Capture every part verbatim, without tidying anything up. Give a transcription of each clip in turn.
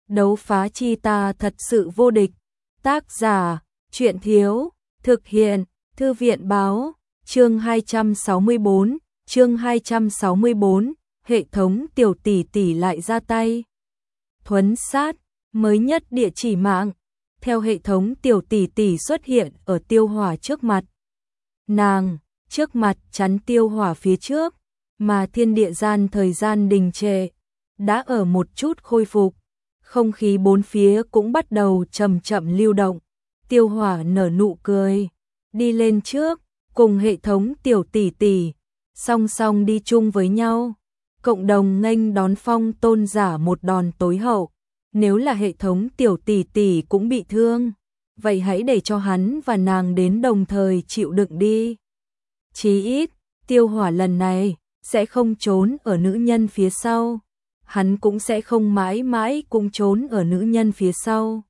đấu phá chi ta thật sự vô địch. Tác giả, Truyện Thiếu, thực hiện, Thư viện Báo, chương hai trăm sáu mươi bốn, chương hai trăm sáu mươi bốn, hệ thống tiểu tỷ tỷ lại ra tay. Thuấn sát, mới nhất địa chỉ mạng, theo hệ thống tiểu tỷ tỷ xuất hiện ở Tiêu Hỏa trước mặt. Nàng, trước mặt chắn Tiêu Hỏa phía trước, mà thiên địa gian thời gian đình trệ, đã ở một chút khôi phục, không khí bốn phía cũng bắt đầu chậm chậm lưu động. Tiêu Hỏa nở nụ cười, đi lên trước, cùng hệ thống tiểu tỷ tỷ, song song đi chung với nhau, cộng đồng nghênh đón Phong Tôn giả một đòn tối hậu. Nếu là hệ thống tiểu tỷ tỷ cũng bị thương, vậy hãy để cho hắn và nàng đến đồng thời chịu đựng đi. Chí ít, Tiêu Hỏa lần này sẽ không trốn ở nữ nhân phía sau, hắn cũng sẽ không mãi mãi cũng trốn ở nữ nhân phía sau.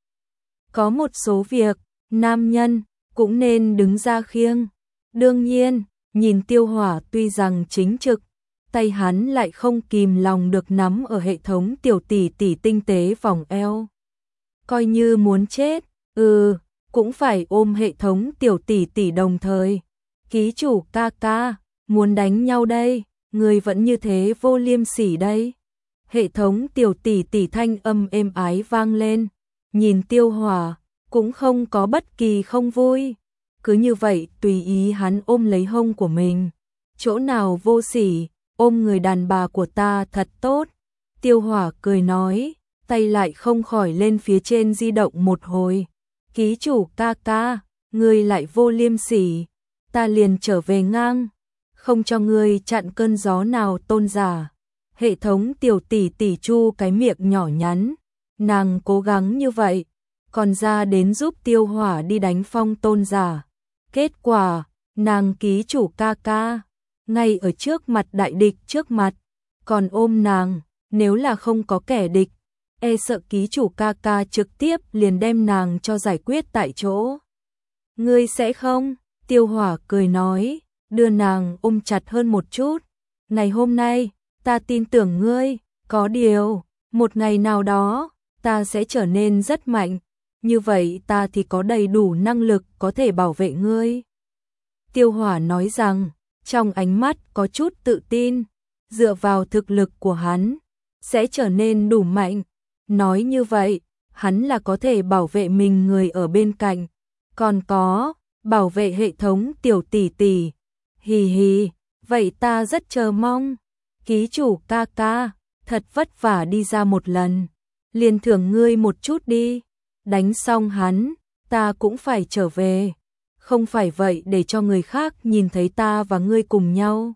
Có một số việc, nam nhân cũng nên đứng ra khiêng. Đương nhiên, nhìn Tiêu Hỏa tuy rằng chính trực, tay hắn lại không kìm lòng được nắm ở hệ thống tiểu tỷ tỷ tinh tế vòng eo. Coi như muốn chết, ừ, cũng phải ôm hệ thống tiểu tỷ tỷ đồng thời. Ký chủ ca ca, muốn đánh nhau đây, người vẫn như thế vô liêm sỉ đây. Hệ thống tiểu tỷ tỷ thanh âm êm ái vang lên, nhìn Tiêu Hỏa, cũng không có bất kỳ không vui. Cứ như vậy tùy ý hắn ôm lấy hông của mình. Chỗ nào vô sỉ, ôm người đàn bà của ta thật tốt. Tiêu Hỏa cười nói, tay lại không khỏi lên phía trên di động một hồi. Ký chủ ca ca, ngươi lại vô liêm sỉ, ta liền trở về ngang, không cho ngươi chặn cơn gió nào tôn giả. Hệ thống tiểu tỷ tỷ chu cái miệng nhỏ nhắn, nàng cố gắng như vậy, còn ra đến giúp Tiêu Hỏa đi đánh Phong Tôn giả. Kết quả, nàng ký chủ ca ca, ngay ở trước mặt đại địch trước mặt, còn ôm nàng, nếu là không có kẻ địch, e sợ ký chủ ca ca trực tiếp liền đem nàng cho giải quyết tại chỗ. Ngươi sẽ không? Tiêu Hỏa cười nói, đưa nàng ôm chặt hơn một chút. Ngày hôm nay, ta tin tưởng ngươi, có điều, một ngày nào đó, ta sẽ trở nên rất mạnh, như vậy ta thì có đầy đủ năng lực có thể bảo vệ ngươi. Tiêu Hỏa nói rằng, trong ánh mắt có chút tự tin, dựa vào thực lực của hắn, sẽ trở nên đủ mạnh. Nói như vậy, hắn là có thể bảo vệ mình người ở bên cạnh, còn có, bảo vệ hệ thống tiểu tỷ tỷ. Hì hì, vậy ta rất chờ mong. Ký chủ ca ca, thật vất vả đi ra một lần, liền thưởng ngươi một chút đi. Đánh xong hắn, ta cũng phải trở về. Không phải vậy để cho người khác nhìn thấy ta và ngươi cùng nhau.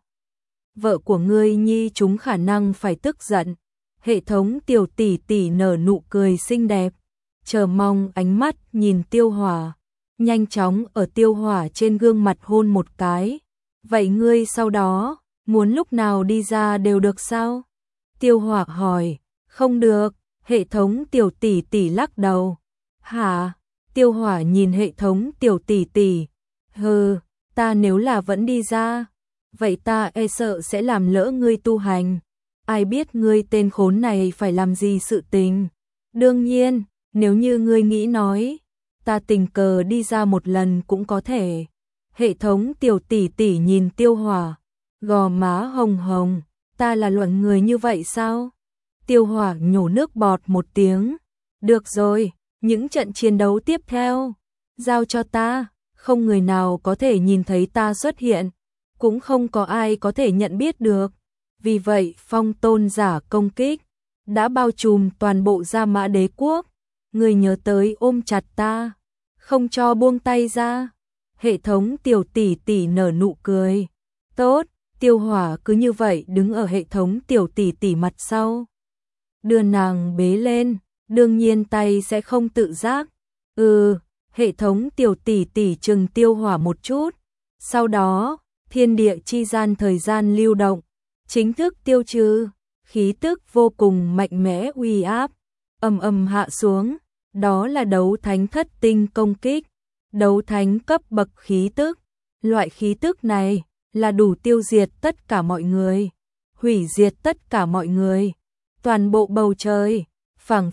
Vợ của ngươi nhi chúng khả năng phải tức giận. Hệ thống tiểu tỷ tỷ nở nụ cười xinh đẹp, chờ mong ánh mắt nhìn Tiêu Hỏa, nhanh chóng ở Tiêu Hỏa trên gương mặt hôn một cái. Vậy ngươi sau đó, muốn lúc nào đi ra đều được sao? Tiêu Hỏa hỏi, không được, hệ thống tiểu tỷ tỷ lắc đầu. Hả? Tiêu Hỏa nhìn hệ thống tiểu tỷ tỷ, hừ, ta nếu là vẫn đi ra, vậy ta e sợ sẽ làm lỡ ngươi tu hành. Ai biết ngươi tên khốn này phải làm gì sự tình. Đương nhiên, nếu như ngươi nghĩ nói, ta tình cờ đi ra một lần cũng có thể. Hệ thống tiểu tỷ tỷ nhìn Tiêu Hỏa, gò má hồng hồng, ta là loại người như vậy sao? Tiêu Hỏa nhổ nước bọt một tiếng, được rồi, những trận chiến đấu tiếp theo, giao cho ta, không người nào có thể nhìn thấy ta xuất hiện, cũng không có ai có thể nhận biết được. Vì vậy Phong Tôn giả công kích đã bao trùm toàn bộ Gia Mã Đế quốc. Người nhớ tới ôm chặt ta, không cho buông tay ra. Hệ thống tiểu tỷ tỷ nở nụ cười. Tốt, Tiêu Hỏa cứ như vậy đứng ở hệ thống tiểu tỷ tỷ mặt sau, đưa nàng bế lên, đương nhiên tay sẽ không tự giác. Ừ, hệ thống tiểu tỷ tỷ chừng Tiêu Hỏa một chút. Sau đó, thiên địa chi gian thời gian lưu động, chính thức tiêu trừ, khí tức vô cùng mạnh mẽ uy áp, ầm ầm hạ xuống, đó là đấu thánh thất tinh công kích, đấu thánh cấp bậc khí tức. Loại khí tức này là đủ tiêu diệt tất cả mọi người, hủy diệt tất cả mọi người. Toàn bộ bầu trời phảng phất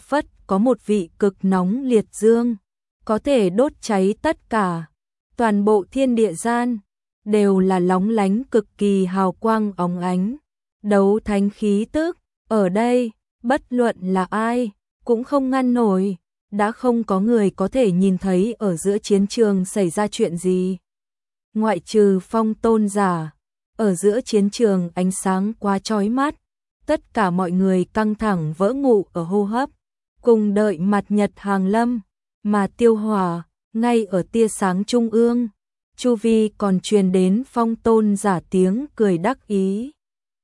có một vị cực nóng liệt dương, có thể đốt cháy tất cả. Toàn bộ thiên địa gian đều là lóng lánh cực kỳ hào quang óng ánh. Đấu thánh khí tức, ở đây, bất luận là ai, cũng không ngăn nổi. Đã không có người có thể nhìn thấy ở giữa chiến trường xảy ra chuyện gì. Ngoại trừ Phong tôn giả, ở giữa chiến trường ánh sáng quá chói mắt. Tất cả mọi người căng thẳng vỡ ngụ ở hô hấp, cùng đợi mặt nhật hàng lâm, mà Tiêu Hỏa, ngay ở tia sáng trung ương, chu vi còn truyền đến Phong tôn giả tiếng cười đắc ý.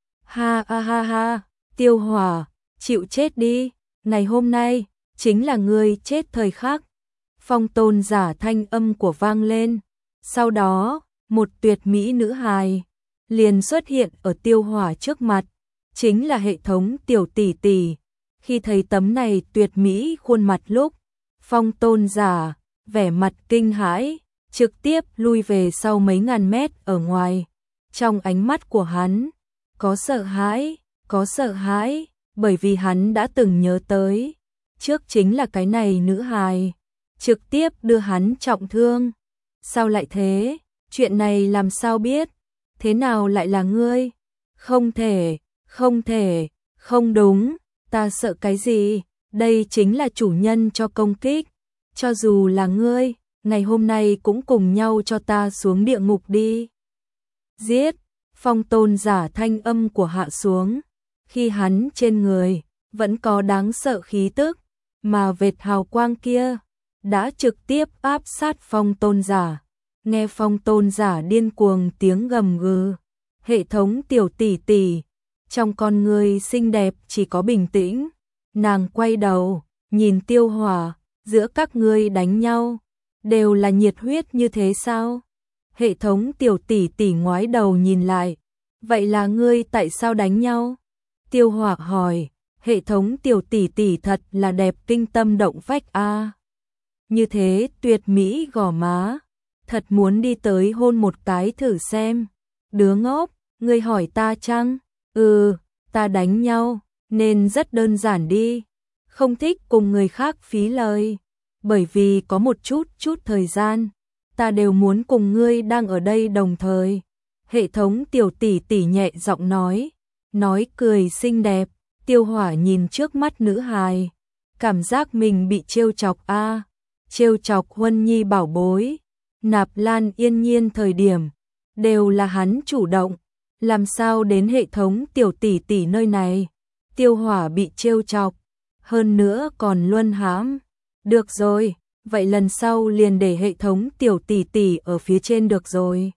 Ha ha ha ha, Tiêu Hỏa, chịu chết đi, ngày hôm nay, chính là ngươi chết thời khắc. Phong tôn giả thanh âm của vang lên, sau đó, một tuyệt mỹ nữ hài, liền xuất hiện ở Tiêu Hỏa trước mặt, chính là hệ thống tiểu tỷ tỷ. Khi thấy tấm này tuyệt mỹ khuôn mặt lúc, Phong tôn giả, vẻ mặt kinh hãi, trực tiếp lui về sau mấy ngàn mét ở ngoài. Trong ánh mắt của hắn, có sợ hãi, có sợ hãi, bởi vì hắn đã từng nhớ tới. Trước chính là cái này nữ hài, trực tiếp đưa hắn trọng thương. Sao lại thế? Chuyện này làm sao biết? Thế nào lại là ngươi? Không thể, không thể, không đúng, ta sợ cái gì? Đây chính là chủ nhân cho công kích. Cho dù là ngươi, ngày hôm nay cũng cùng nhau cho ta xuống địa ngục đi. Giết! Phong tôn giả thanh âm của hạ xuống. Khi hắn trên người, vẫn có đáng sợ khí tức, mà vệt hào quang kia đã trực tiếp áp sát Phong tôn giả. Nghe Phong tôn giả điên cuồng tiếng gầm gừ, hệ thống tiểu tỷ tỷ, trong con người xinh đẹp chỉ có bình tĩnh. Nàng quay đầu, nhìn Tiêu Hỏa, giữa các ngươi đánh nhau, đều là nhiệt huyết như thế sao? Hệ thống tiểu tỷ tỷ ngoái đầu nhìn lại, vậy là ngươi tại sao đánh nhau? Tiêu Hỏa hỏi, hệ thống tiểu tỷ tỷ thật là đẹp kinh tâm động phách a. À. Như thế tuyệt mỹ gò má, thật muốn đi tới hôn một cái thử xem. Đứa ngốc, ngươi hỏi ta chăng? Ừ, ta đánh nhau, nên rất đơn giản đi. Không thích cùng người khác phí lời, bởi vì có một chút chút thời gian, ta đều muốn cùng ngươi đang ở đây đồng thời. Hệ thống tiểu tỷ tỷ nhẹ giọng nói, nói cười xinh đẹp. Tiêu Hỏa nhìn trước mắt nữ hài, cảm giác mình bị trêu chọc a, à. Trêu chọc Huân Nhi bảo bối, Nạp Lan Yên Nhiên thời điểm, đều là hắn chủ động, làm sao đến hệ thống tiểu tỷ tỷ nơi này, Tiêu Hỏa bị trêu chọc, hơn nữa còn luân hãm. Được rồi, vậy lần sau liền để hệ thống tiểu tỷ tỷ ở phía trên được rồi.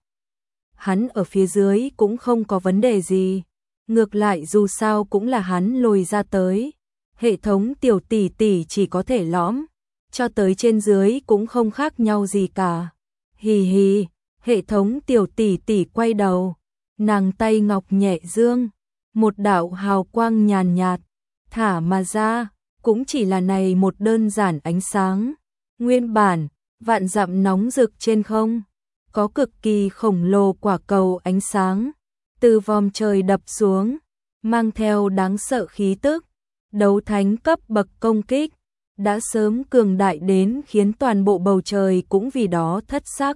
Hắn ở phía dưới cũng không có vấn đề gì. Ngược lại dù sao cũng là hắn lôi ra tới. Hệ thống tiểu tỷ tỷ chỉ có thể lõm, cho tới trên dưới cũng không khác nhau gì cả. Hì hì, hệ thống tiểu tỷ tỷ quay đầu, nàng tay ngọc nhẹ dương, một đạo hào quang nhàn nhạt, thả mà ra, cũng chỉ là này một đơn giản ánh sáng. Nguyên bản, vạn dặm nóng rực trên không, có cực kỳ khổng lồ quả cầu ánh sáng, từ vòm trời đập xuống, mang theo đáng sợ khí tức, đấu thánh cấp bậc công kích, đã sớm cường đại đến khiến toàn bộ bầu trời cũng vì đó thất sắc.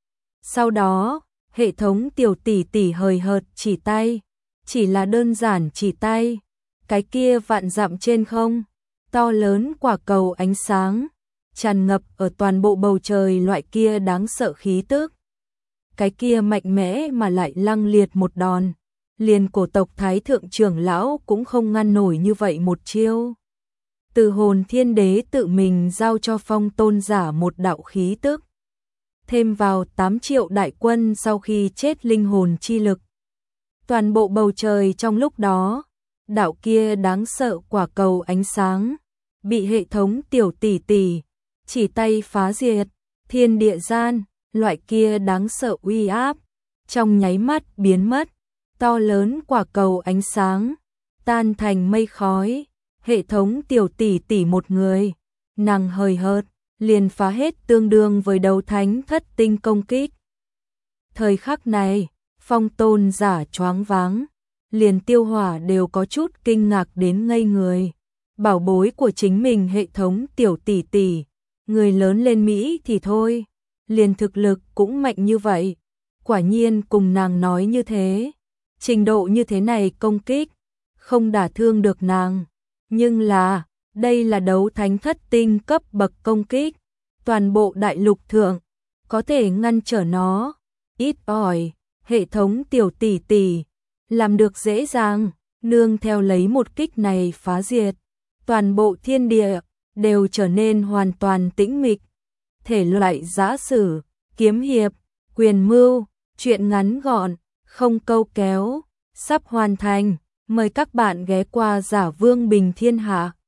Sau đó, hệ thống tiểu tỷ tỷ hời hợt chỉ tay, chỉ là đơn giản chỉ tay, cái kia vạn dặm trên không, to lớn quả cầu ánh sáng, tràn ngập ở toàn bộ bầu trời loại kia đáng sợ khí tức. Cái kia mạnh mẽ mà lại lăng liệt một đòn, liền cổ tộc Thái thượng trưởng lão cũng không ngăn nổi như vậy một chiêu. Từ hồn thiên đế tự mình giao cho Phong tôn giả một đạo khí tức, thêm vào tám triệu đại quân sau khi chết linh hồn chi lực. Toàn bộ bầu trời trong lúc đó, đạo kia đáng sợ quả cầu ánh sáng, bị hệ thống tiểu tỷ tỷ chỉ tay phá diệt, thiên địa gian, loại kia đáng sợ uy áp, trong nháy mắt biến mất, to lớn quả cầu ánh sáng, tan thành mây khói, hệ thống tiểu tỷ tỷ một người, nàng hời hợt, liền phá hết tương đương với đấu thánh thất tinh công kích. Thời khắc này, Phong tôn giả choáng váng, liền Tiêu Hỏa đều có chút kinh ngạc đến ngây người. bảo bối của chính mình hệ thống tiểu tỷ tỷ, người lớn lên Mỹ thì thôi, liền thực lực cũng mạnh như vậy, quả nhiên cùng nàng nói như thế, trình độ như thế này công kích, không đả thương được nàng, nhưng là, đây là đấu thánh thất tinh cấp bậc công kích, toàn bộ đại lục thượng, có thể ngăn trở nó, ít ỏi, hệ thống tiểu tỷ tỷ, làm được dễ dàng, nương theo lấy một kích này phá diệt, toàn bộ thiên địa, đều trở nên hoàn toàn tĩnh mịch, thể loại giã sử, kiếm hiệp, quyền mưu, truyện ngắn gọn, không câu kéo, sắp hoàn thành, mời các bạn ghé qua Giả Vương Bình Thiên Hạ.